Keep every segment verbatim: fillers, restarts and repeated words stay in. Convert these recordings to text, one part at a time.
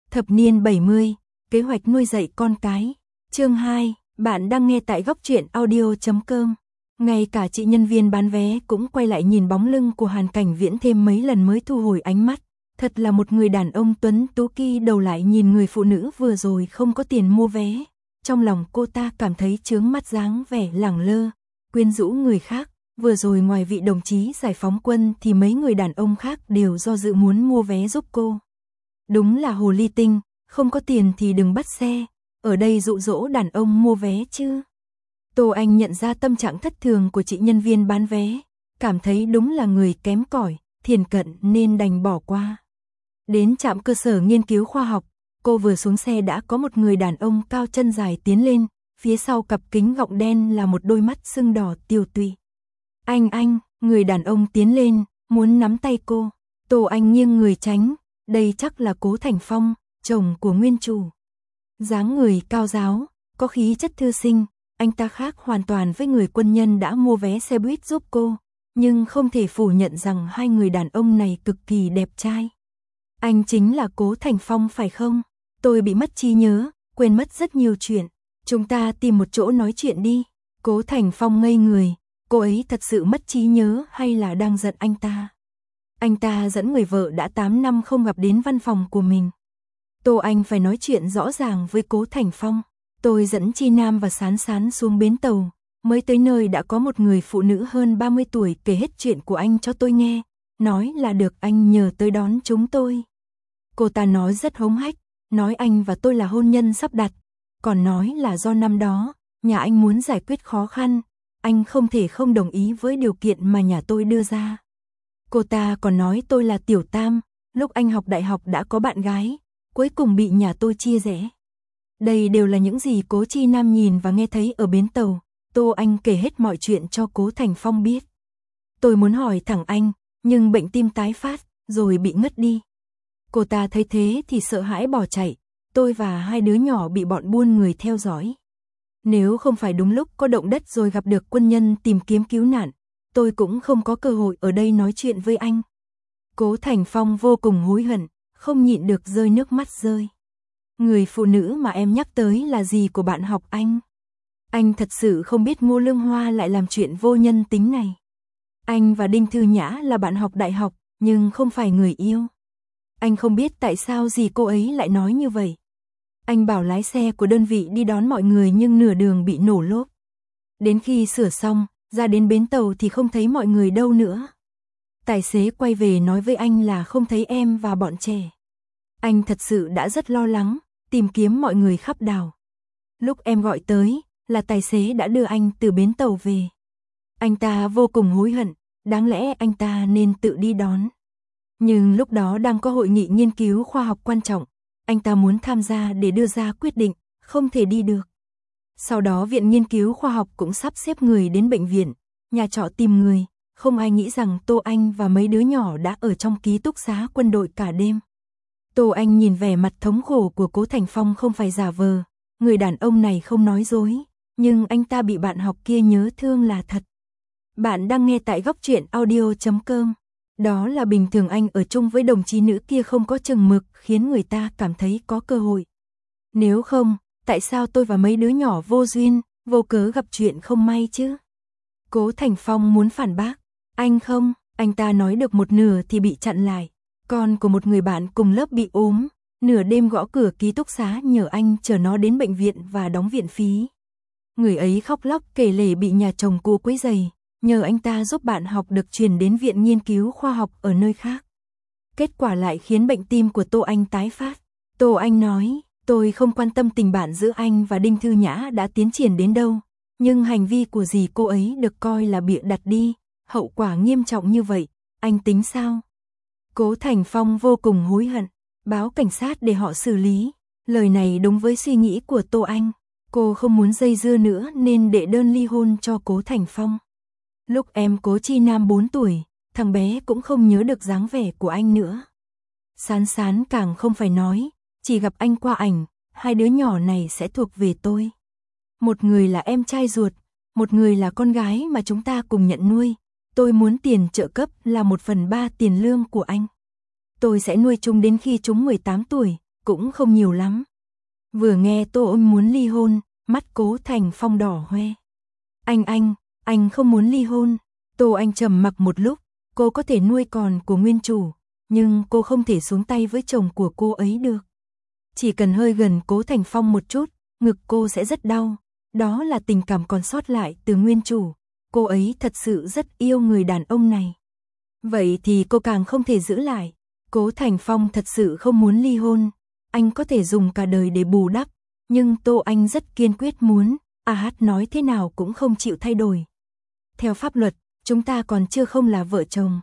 Thập niên bảy mươi, kế hoạch nuôi dạy con cái. Chương hai, bạn đang nghe tại góc truyện audio chấm com. Ngay cả chị nhân viên bán vé cũng quay lại nhìn bóng lưng của Hàn Cảnh Viễn thêm mấy lần mới thu hồi ánh mắt. Thật là một người đàn ông tuấn tú, kỳ đầu lại nhìn người phụ nữ vừa rồi không có tiền mua vé. Trong lòng cô ta cảm thấy chướng mắt dáng vẻ lẳng lơ, quyến rũ người khác. Vừa rồi ngoài vị đồng chí giải phóng quân thì mấy người đàn ông khác đều do dự muốn mua vé giúp cô. Đúng là hồ ly tinh, không có tiền thì đừng bắt xe, ở đây dụ dỗ đàn ông mua vé chứ. Tô Anh nhận ra tâm trạng thất thường của chị nhân viên bán vé, cảm thấy đúng là người kém cỏi, thiền cận nên đành bỏ qua. Đến trạm cơ sở nghiên cứu khoa học, cô vừa xuống xe đã có một người đàn ông cao chân dài tiến lên, phía sau cặp kính gọng đen là một đôi mắt sưng đỏ tiều tụy. Anh anh, người đàn ông tiến lên, muốn nắm tay cô. Tô Anh nghiêng người tránh, đây chắc là Cố Thành Phong, chồng của nguyên chủ. Dáng người cao ráo, có khí chất thư sinh, anh ta khác hoàn toàn với người quân nhân đã mua vé xe buýt giúp cô, nhưng không thể phủ nhận rằng hai người đàn ông này cực kỳ đẹp trai. Anh chính là Cố Thành Phong phải không? Tôi bị mất trí nhớ, quên mất rất nhiều chuyện. Chúng ta tìm một chỗ nói chuyện đi. Cố Thành Phong ngây người, cô ấy thật sự mất trí nhớ hay là đang giận anh ta? Anh ta dẫn người vợ đã tám năm không gặp đến văn phòng của mình. Tô Anh phải nói chuyện rõ ràng với Cố Thành Phong. Tôi dẫn Chi Nam và Sán Sán xuống bến tàu, mới tới nơi đã có một người phụ nữ hơn ba mươi tuổi kể hết chuyện của anh cho tôi nghe, nói là được anh nhờ tới đón chúng tôi. Cô ta nói rất hống hách, nói anh và tôi là hôn nhân sắp đặt, còn nói là do năm đó, nhà anh muốn giải quyết khó khăn, anh không thể không đồng ý với điều kiện mà nhà tôi đưa ra. Cô ta còn nói tôi là tiểu tam, lúc anh học đại học đã có bạn gái, cuối cùng bị nhà tôi chia rẽ. Đây đều là những gì Cố Chi Nam nhìn và nghe thấy ở bến tàu. Tô Anh kể hết mọi chuyện cho Cố Thành Phong biết. Tôi muốn hỏi thẳng anh, nhưng bệnh tim tái phát, rồi bị ngất đi. Cô ta thấy thế thì sợ hãi bỏ chạy, tôi và hai đứa nhỏ bị bọn buôn người theo dõi. Nếu không phải đúng lúc có động đất rồi gặp được quân nhân tìm kiếm cứu nạn, tôi cũng không có cơ hội ở đây nói chuyện với anh. Cố Thành Phong vô cùng hối hận, không nhịn được rơi nước mắt rơi. Người phụ nữ mà em nhắc tới là gì của bạn học anh? Anh thật sự không biết Ngô Lương Hoa lại làm chuyện vô nhân tính này. Anh và Đinh Thư Nhã là bạn học đại học, nhưng không phải người yêu. Anh không biết tại sao gì cô ấy lại nói như vậy. Anh bảo lái xe của đơn vị đi đón mọi người nhưng nửa đường bị nổ lốp. Đến khi sửa xong, ra đến bến tàu thì không thấy mọi người đâu nữa. Tài xế quay về nói với anh là không thấy em và bọn trẻ. Anh thật sự đã rất lo lắng, tìm kiếm mọi người khắp đảo. Lúc em gọi tới, là tài xế đã đưa anh từ bến tàu về. Anh ta vô cùng hối hận, đáng lẽ anh ta nên tự đi đón. Nhưng lúc đó đang có hội nghị nghiên cứu khoa học quan trọng, anh ta muốn tham gia để đưa ra quyết định, không thể đi được. Sau đó viện nghiên cứu khoa học cũng sắp xếp người đến bệnh viện, nhà trọ tìm người, không ai nghĩ rằng Tô Anh và mấy đứa nhỏ đã ở trong ký túc xá quân đội cả đêm. Tô Anh nhìn vẻ mặt thống khổ của Cố Thành Phong không phải giả vờ, người đàn ông này không nói dối, nhưng anh ta bị bạn học kia nhớ thương là thật. Bạn đang nghe tại góc truyện audio chấm com. Đó là bình thường anh ở chung với đồng chí nữ kia không có chừng mực, khiến người ta cảm thấy có cơ hội. Nếu không, tại sao tôi và mấy đứa nhỏ vô duyên, vô cớ gặp chuyện không may chứ? Cố Thành Phong muốn phản bác. Anh không, anh ta nói được một nửa thì bị chặn lại. Con của một người bạn cùng lớp bị ốm, nửa đêm gõ cửa ký túc xá nhờ anh chở nó đến bệnh viện và đóng viện phí. Người ấy khóc lóc kể lể bị nhà chồng cô quấy rầy, nhờ anh ta giúp bạn học được chuyển đến viện nghiên cứu khoa học ở nơi khác. Kết quả lại khiến bệnh tim của Tô Anh tái phát. Tô Anh nói, tôi không quan tâm tình bạn giữa anh và Đinh Thư Nhã đã tiến triển đến đâu, nhưng hành vi của dì cô ấy được coi là bịa đặt đi, hậu quả nghiêm trọng như vậy, anh tính sao? Cố Thành Phong vô cùng hối hận, báo cảnh sát để họ xử lý. Lời này đúng với suy nghĩ của Tô Anh. Cô không muốn dây dưa nữa nên đệ đơn ly hôn cho Cố Thành Phong. Lúc em Cố Chi Nam bốn tuổi, thằng bé cũng không nhớ được dáng vẻ của anh nữa. Sán Sán càng không phải nói, chỉ gặp anh qua ảnh, hai đứa nhỏ này sẽ thuộc về tôi. Một người là em trai ruột, một người là con gái mà chúng ta cùng nhận nuôi. Tôi muốn tiền trợ cấp là một phần ba tiền lương của anh. Tôi sẽ nuôi chúng đến khi chúng mười tám tuổi, cũng không nhiều lắm. Vừa nghe Tô Anh muốn ly hôn, mắt Cố Thành Phong đỏ hoe. Anh anh, anh không muốn ly hôn. Tô Anh trầm mặc một lúc, cô có thể nuôi con của nguyên chủ, nhưng cô không thể xuống tay với chồng của cô ấy được. Chỉ cần hơi gần Cố Thành Phong một chút, ngực cô sẽ rất đau. Đó là tình cảm còn sót lại từ nguyên chủ. Cô ấy thật sự rất yêu người đàn ông này. Vậy thì cô càng không thể giữ lại. Cố Thành Phong thật sự không muốn ly hôn. Anh có thể dùng cả đời để bù đắp, nhưng Tô Anh rất kiên quyết muốn. A Hát nói thế nào cũng không chịu thay đổi. Theo pháp luật, chúng ta còn chưa không là vợ chồng.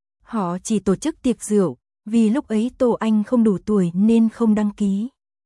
Họ chỉ tổ chức tiệc rượu, vì lúc ấy Tô Anh không đủ tuổi nên không đăng ký.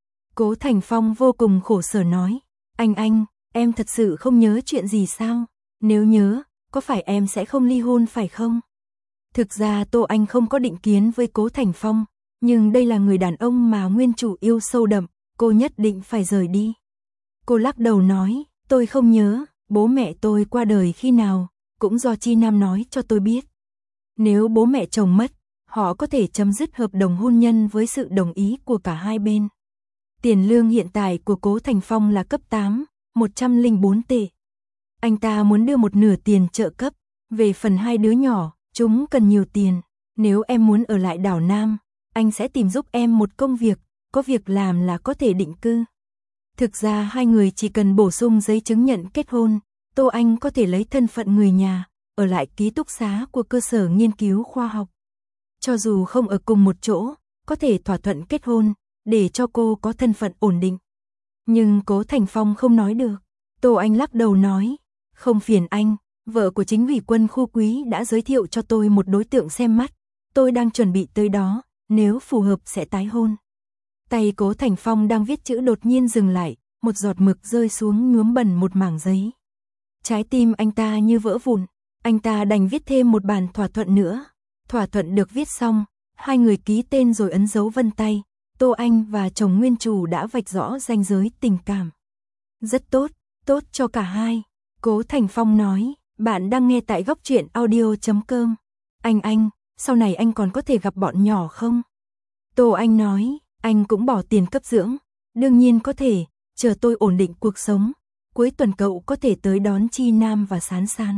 Cố Thành Phong vô cùng khổ sở nói, anh anh, em thật sự không nhớ chuyện gì sao? Nếu nhớ, có phải em sẽ không ly hôn phải không? Thực ra Tô Anh không có định kiến với Cố Thành Phong, nhưng đây là người đàn ông mà nguyên chủ yêu sâu đậm, cô nhất định phải rời đi. Cô lắc đầu nói, tôi không nhớ, bố mẹ tôi qua đời khi nào, cũng do Chi Nam nói cho tôi biết. Nếu bố mẹ chồng mất, họ có thể chấm dứt hợp đồng hôn nhân với sự đồng ý của cả hai bên. Tiền lương hiện tại của Cố Thành Phong là cấp tám, một trăm lẻ bốn tệ. Anh ta muốn đưa một nửa tiền trợ cấp, về phần hai đứa nhỏ, chúng cần nhiều tiền. Nếu em muốn ở lại đảo Nam, anh sẽ tìm giúp em một công việc, có việc làm là có thể định cư. Thực ra hai người chỉ cần bổ sung giấy chứng nhận kết hôn, Tô Anh có thể lấy thân phận người nhà, ở lại ký túc xá của cơ sở nghiên cứu khoa học. Cho dù không ở cùng một chỗ, có thể thỏa thuận kết hôn, để cho cô có thân phận ổn định. Nhưng Cố Thành Phong không nói được. Tô Anh lắc đầu nói, không phiền anh, vợ của chính ủy quân khu quý đã giới thiệu cho tôi một đối tượng xem mắt. Tôi đang chuẩn bị tới đó, nếu phù hợp sẽ tái hôn. Tay Cố Thành Phong đang viết chữ đột nhiên dừng lại, một giọt mực rơi xuống nhuốm bẩn một mảng giấy. Trái tim anh ta như vỡ vụn, anh ta đành viết thêm một bản thỏa thuận nữa. Thỏa thuận được viết xong, hai người ký tên rồi ấn dấu vân tay. Tô Anh và chồng nguyên chủ đã vạch rõ ranh giới tình cảm. Rất tốt, tốt cho cả hai. Cố Thành Phong nói, bạn đang nghe tại góc truyện audio chấm com. Anh anh, sau này anh còn có thể gặp bọn nhỏ không? Tô Anh nói, anh cũng bỏ tiền cấp dưỡng. Đương nhiên có thể, chờ tôi ổn định cuộc sống. Cuối tuần cậu có thể tới đón Chi Nam và Sán Sán.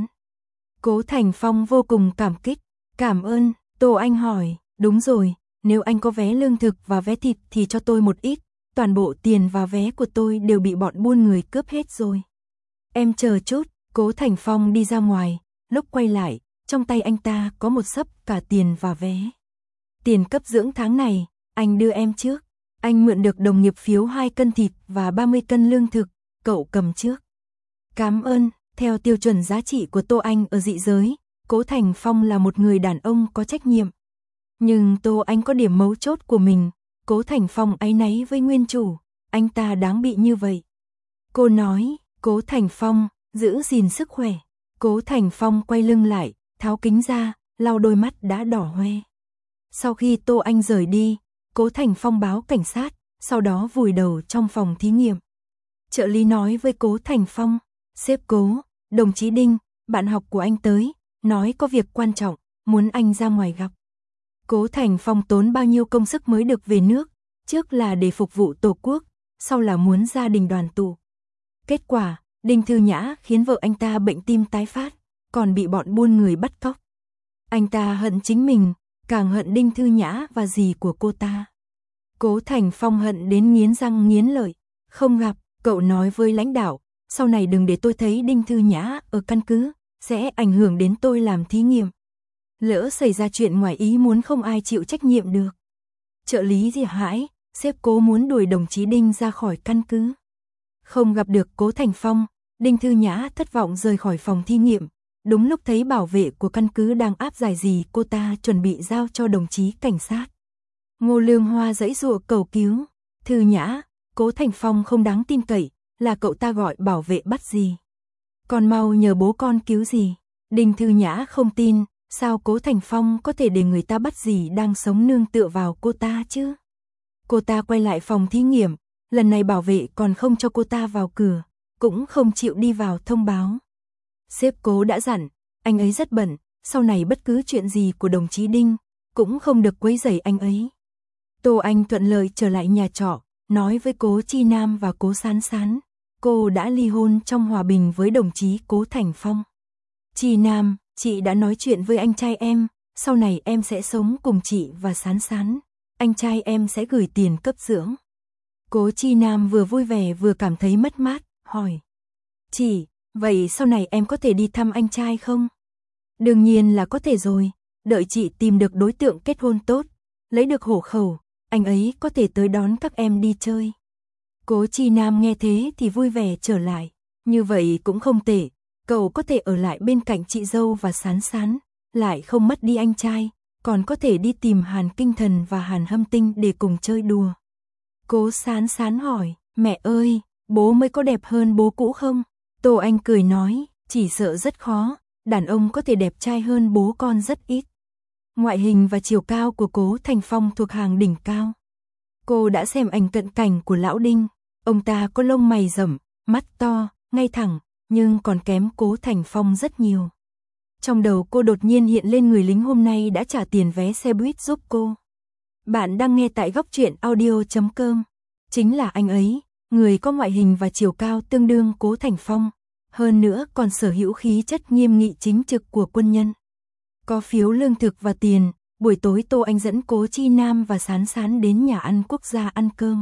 Cố Thành Phong vô cùng cảm kích. Cảm ơn, Tô Anh hỏi, đúng rồi, nếu anh có vé lương thực và vé thịt thì cho tôi một ít. Toàn bộ tiền và vé của tôi đều bị bọn buôn người cướp hết rồi. Em chờ chút. Cố Thành Phong đi ra ngoài, lúc quay lại, trong tay anh ta có một xấp cả tiền và vé. Tiền cấp dưỡng tháng này, anh đưa em trước. Anh mượn được đồng nghiệp phiếu hai cân thịt và ba mươi cân lương thực, cậu cầm trước. Cảm ơn, theo tiêu chuẩn giá trị của Tô Anh ở dị giới, Cố Thành Phong là một người đàn ông có trách nhiệm. Nhưng Tô Anh có điểm mấu chốt của mình, Cố Thành Phong áy náy với nguyên chủ, anh ta đáng bị như vậy. Cô nói, Cố Thành Phong, giữ gìn sức khỏe. Cố Thành Phong quay lưng lại, tháo kính ra, lau đôi mắt đã đỏ hoe. Sau khi Tô Anh rời đi, Cố Thành Phong báo cảnh sát, sau đó vùi đầu trong phòng thí nghiệm. Trợ lý nói với Cố Thành Phong, sếp Cố, đồng chí Đinh, bạn học của anh tới, nói có việc quan trọng, muốn anh ra ngoài gặp. Cố Thành Phong tốn bao nhiêu công sức mới được về nước, trước là để phục vụ Tổ quốc, sau là muốn gia đình đoàn tụ. Kết quả, Đinh Thư Nhã khiến vợ anh ta bệnh tim tái phát, còn bị bọn buôn người bắt cóc. Anh ta hận chính mình, càng hận Đinh Thư Nhã và dì của cô ta. Cố Thành Phong hận đến nghiến răng nghiến lợi, không gặp, cậu nói với lãnh đạo, sau này đừng để tôi thấy Đinh Thư Nhã ở căn cứ, sẽ ảnh hưởng đến tôi làm thí nghiệm. Lỡ xảy ra chuyện ngoài ý muốn không ai chịu trách nhiệm được. Trợ lý gì hãi, sếp Cố muốn đuổi đồng chí Đinh ra khỏi căn cứ. Không gặp được Cố Thành Phong, Đinh Thư Nhã thất vọng rời khỏi phòng thí nghiệm. Đúng lúc thấy bảo vệ của căn cứ đang áp giải gì cô ta chuẩn bị giao cho đồng chí cảnh sát. Ngô Lương Hoa giãy giụa cầu cứu. Thư Nhã, Cố Thành Phong không đáng tin cậy, là cậu ta gọi bảo vệ bắt gì. Con mau nhờ bố con cứu gì. Đinh Thư Nhã không tin, sao Cố Thành Phong có thể để người ta bắt gì đang sống nương tựa vào cô ta chứ. Cô ta quay lại phòng thí nghiệm, lần này bảo vệ còn không cho cô ta vào cửa, cũng không chịu đi vào thông báo. Sếp Cố đã dặn, anh ấy rất bận, sau này bất cứ chuyện gì của đồng chí Đinh, cũng không được quấy rầy anh ấy. Tô Anh thuận lợi trở lại nhà trọ, nói với Cố Chi Nam và Cố Sán Sán, cô đã ly hôn trong hòa bình với đồng chí Cố Thành Phong. Chi Nam, chị đã nói chuyện với anh trai em, sau này em sẽ sống cùng chị và Sán Sán, anh trai em sẽ gửi tiền cấp dưỡng. Cố Chi Nam vừa vui vẻ vừa cảm thấy mất mát, hỏi. Chị, vậy sau này em có thể đi thăm anh trai không? Đương nhiên là có thể rồi, đợi chị tìm được đối tượng kết hôn tốt, lấy được hộ khẩu, anh ấy có thể tới đón các em đi chơi. Cố Chi Nam nghe thế thì vui vẻ trở lại, như vậy cũng không tệ, cậu có thể ở lại bên cạnh chị dâu và Sán Sán, lại không mất đi anh trai, còn có thể đi tìm Hàn Kinh Thần và Hàn Hâm Tinh để cùng chơi đùa. Cố Sán Sán hỏi, mẹ ơi, bố mới có đẹp hơn bố cũ không? Tô Anh cười nói, chỉ sợ rất khó, đàn ông có thể đẹp trai hơn bố con rất ít. Ngoại hình và chiều cao của Cố Thành Phong thuộc hàng đỉnh cao. Cô đã xem ảnh cận cảnh của Lão Đinh, ông ta có lông mày rậm, mắt to, ngay thẳng, nhưng còn kém Cố Thành Phong rất nhiều. Trong đầu cô đột nhiên hiện lên người lính hôm nay đã trả tiền vé xe buýt giúp cô. Bạn đang nghe tại góc truyện audio chấm com. Chính là anh ấy, người có ngoại hình và chiều cao tương đương Cố Thành Phong, hơn nữa còn sở hữu khí chất nghiêm nghị chính trực của quân nhân. Có phiếu lương thực và tiền, buổi tối Tô Anh dẫn Cố Chi Nam và Sán Sán đến nhà ăn quốc gia ăn cơm.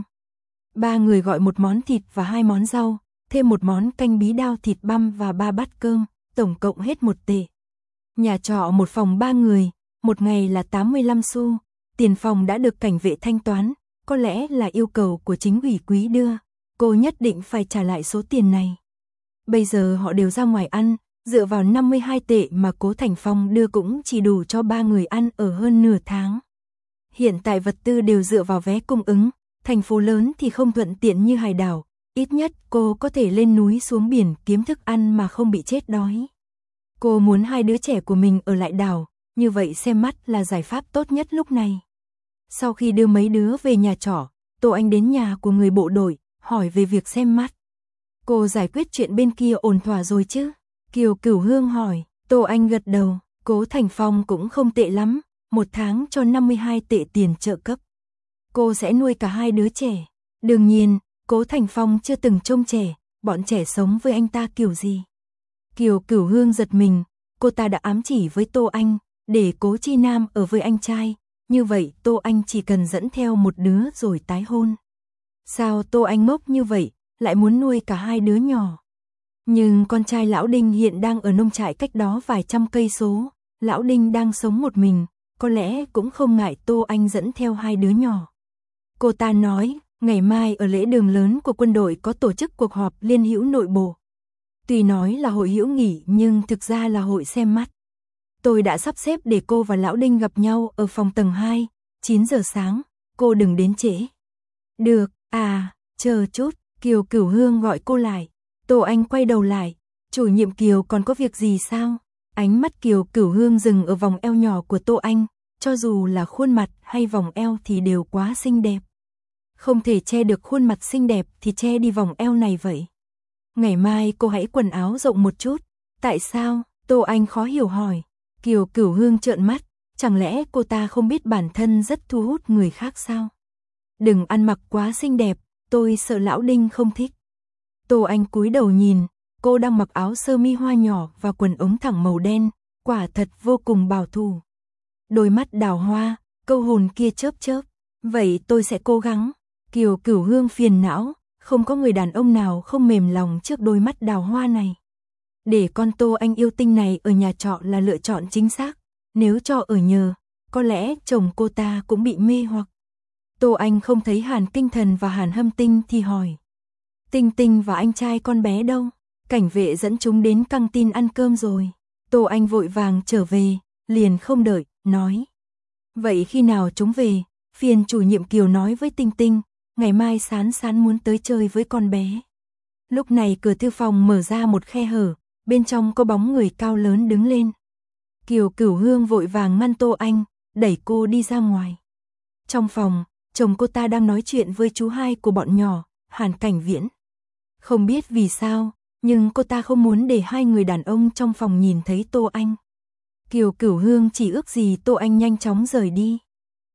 Ba người gọi một món thịt và hai món rau, thêm một món canh bí đao thịt băm và ba bát cơm, tổng cộng hết một tệ. Nhà trọ một phòng ba người, một ngày là tám mươi lăm xu, tiền phòng đã được cảnh vệ thanh toán, có lẽ là yêu cầu của chính ủy quý đưa, cô nhất định phải trả lại số tiền này. Bây giờ họ đều ra ngoài ăn, dựa vào năm mươi hai tệ mà Cố Thành Phong đưa cũng chỉ đủ cho ba người ăn ở hơn nửa tháng. Hiện tại vật tư đều dựa vào vé cung ứng, thành phố lớn thì không thuận tiện như hải đảo, ít nhất cô có thể lên núi xuống biển kiếm thức ăn mà không bị chết đói. Cô muốn hai đứa trẻ của mình ở lại đảo, như vậy xem mắt là giải pháp tốt nhất lúc này. Sau khi đưa mấy đứa về nhà trọ, Tô Anh đến nhà của người bộ đội, hỏi về việc xem mắt. Cô giải quyết chuyện bên kia ổn thỏa rồi chứ? Kiều Cửu Hương hỏi, Tô Anh gật đầu, Cố Thành Phong cũng không tệ lắm, một tháng cho năm mươi hai tệ tiền trợ cấp. Cô sẽ nuôi cả hai đứa trẻ. Đương nhiên, Cố Thành Phong chưa từng trông trẻ, bọn trẻ sống với anh ta kiểu gì? Kiều Cửu Hương giật mình, cô ta đã ám chỉ với Tô Anh, để Cố Chi Nam ở với anh trai, như vậy Tô Anh chỉ cần dẫn theo một đứa rồi tái hôn. Sao Tô Anh ngốc như vậy, lại muốn nuôi cả hai đứa nhỏ? Nhưng con trai Lão Đinh hiện đang ở nông trại cách đó vài trăm cây số, Lão Đinh đang sống một mình, có lẽ cũng không ngại Tô Anh dẫn theo hai đứa nhỏ. Cô ta nói, ngày mai ở lễ đường lớn của quân đội có tổ chức cuộc họp liên hữu nội bộ. Tuy nói là hội hữu nghị nhưng thực ra là hội xem mắt. Tôi đã sắp xếp để cô và Lão Đinh gặp nhau ở phòng tầng hai, chín giờ sáng, cô đừng đến trễ. Được, à, chờ chút, Kiều Cửu Hương gọi cô lại. Tô Anh quay đầu lại, chủ nhiệm Kiều còn có việc gì sao? Ánh mắt Kiều Cửu Hương dừng ở vòng eo nhỏ của Tô Anh, cho dù là khuôn mặt hay vòng eo thì đều quá xinh đẹp. Không thể che được khuôn mặt xinh đẹp thì che đi vòng eo này vậy. Ngày mai cô hãy quần áo rộng một chút. Tại sao? Tô Anh khó hiểu hỏi. Kiều Cửu Hương trợn mắt, chẳng lẽ cô ta không biết bản thân rất thu hút người khác sao? Đừng ăn mặc quá xinh đẹp, tôi sợ Lão Đinh không thích. Tô Anh cúi đầu nhìn, cô đang mặc áo sơ mi hoa nhỏ và quần ống thẳng màu đen, quả thật vô cùng bảo thủ. Đôi mắt đào hoa, câu hồn kia chớp chớp. Vậy tôi sẽ cố gắng. Kiều Cửu Hương phiền não, không có người đàn ông nào không mềm lòng trước đôi mắt đào hoa này. Để con Tô Anh yêu tinh này ở nhà trọ là lựa chọn chính xác. Nếu cho ở nhờ, có lẽ chồng cô ta cũng bị mê hoặc. Tô Anh không thấy Hàn Kinh Thần và Hàn Hâm Tinh thì hỏi. Tinh Tinh và anh trai con bé đâu? Cảnh vệ dẫn chúng đến căng tin ăn cơm rồi. Tô Anh vội vàng trở về, liền không đợi, nói. Vậy khi nào chúng về? Phiền chủ nhiệm Kiều nói với Tinh Tinh, ngày mai Sán Sán muốn tới chơi với con bé. Lúc này cửa thư phòng mở ra một khe hở, bên trong có bóng người cao lớn đứng lên. Kiều Cửu Hương vội vàng ngăn Tô Anh, đẩy cô đi ra ngoài. Trong phòng, chồng cô ta đang nói chuyện với chú hai của bọn nhỏ, Hàn Cảnh Viễn. Không biết vì sao, nhưng cô ta không muốn để hai người đàn ông trong phòng nhìn thấy Tô Anh. Kiều Cửu Hương chỉ ước gì Tô Anh nhanh chóng rời đi.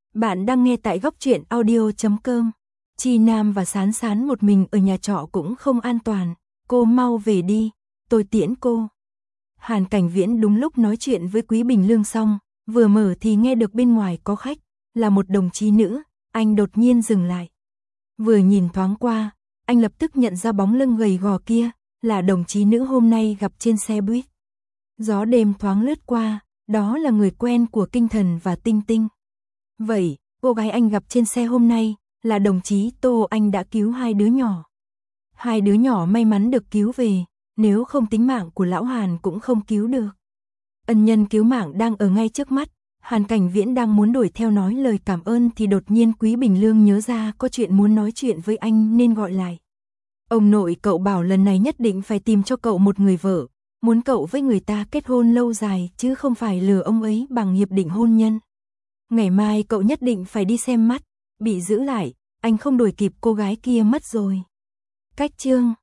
Bạn đang nghe tại góc truyện audio chấm com. Chi Nam và Sán Sán một mình ở nhà trọ cũng không an toàn, cô mau về đi, tôi tiễn cô. Hàn Cảnh Viễn đúng lúc nói chuyện với Quý Bình Lương xong, vừa mở thì nghe được bên ngoài có khách, là một đồng chí nữ, anh đột nhiên dừng lại. Vừa nhìn thoáng qua, anh lập tức nhận ra bóng lưng gầy gò kia, là đồng chí nữ hôm nay gặp trên xe buýt. Gió đêm thoáng lướt qua, đó là người quen của Kinh Thần và Tinh Tinh. Vậy, cô gái anh gặp trên xe hôm nay, là đồng chí Tô, anh đã cứu hai đứa nhỏ. Hai đứa nhỏ may mắn được cứu về, nếu không tính mạng của lão Hàn cũng không cứu được. Ân nhân cứu mạng đang ở ngay trước mắt, Hàn Cảnh Viễn đang muốn đuổi theo nói lời cảm ơn thì đột nhiên Quý Bình Lương nhớ ra có chuyện muốn nói chuyện với anh nên gọi lại. Ông nội cậu bảo lần này nhất định phải tìm cho cậu một người vợ, muốn cậu với người ta kết hôn lâu dài chứ không phải lừa ông ấy bằng hiệp định hôn nhân. Ngày mai cậu nhất định phải đi xem mắt, bị giữ lại, anh không đuổi kịp cô gái kia mất rồi. Cách chương